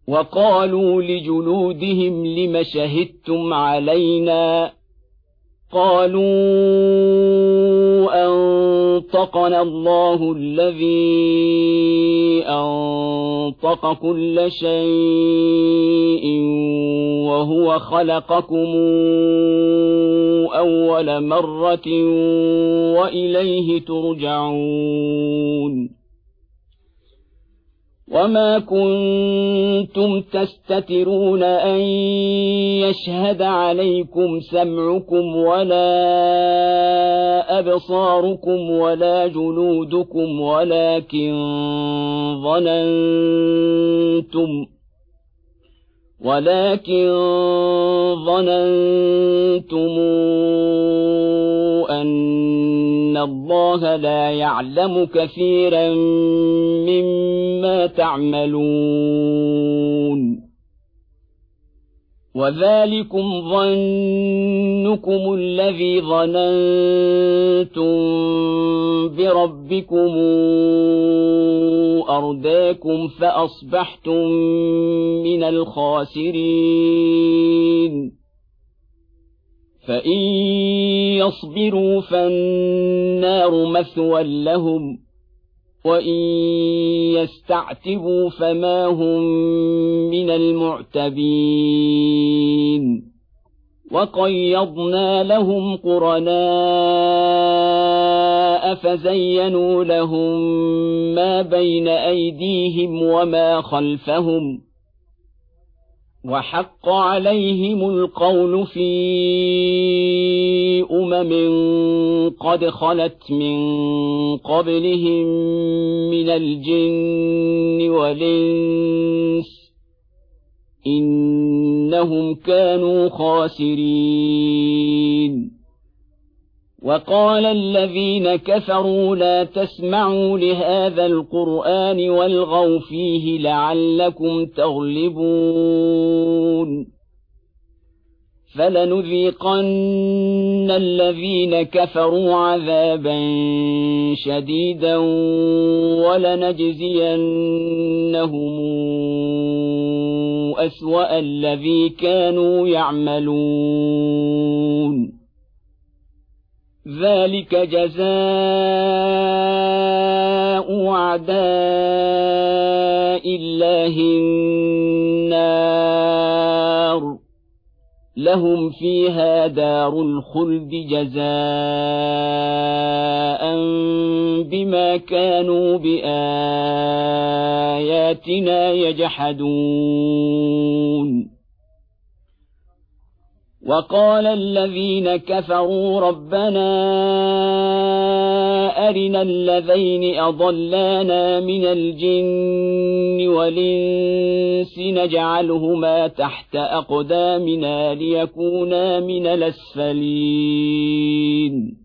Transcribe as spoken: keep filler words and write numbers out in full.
وقالوا لجلودهم لم شهدتم علينا قالوا أنطقنا الله الذي أنطق كل شيء وهو خلقكم أول مرة وإليه ترجعون وما كنتم تستترون أن يشهد عليكم سمعكم ولا أبصاركم ولا جلودكم ولكن ظننتم ولكن ظننتم أن الله لا يعلم كثيرا مما تعملون وذلكم ظنكم الذي ظننتم بربكم أرداكم فأصبحتم من الخاسرين فإن يصبروا فالنار مثوى لهم وإن يستعتبوا فما هم من المعتبين وقيضنا لهم قرناء فزينوا لهم ما بين أيديهم وما خلفهم وحق عليهم القول في أمم قد خلت من قبلهم من الجن والإنس إنهم كانوا خاسرين وقال الذين كفروا لا تسمعوا لهذا القرآن والغوا فيه لعلكم تغلبون فلنذيقن الذين كفروا عذابا شديدا ولنجزينهم أسوأ الذي كانوا يعملون ذلك جزاء أعداء الله النار لهم فيها دار الخلد جزاء بما كانوا بآياتنا يجحدون وقال الذين كفروا ربنا أرنا الذين أضلانا من الجن والإنس نجعلهما تحت أقدامنا ليكونا من الأسفلين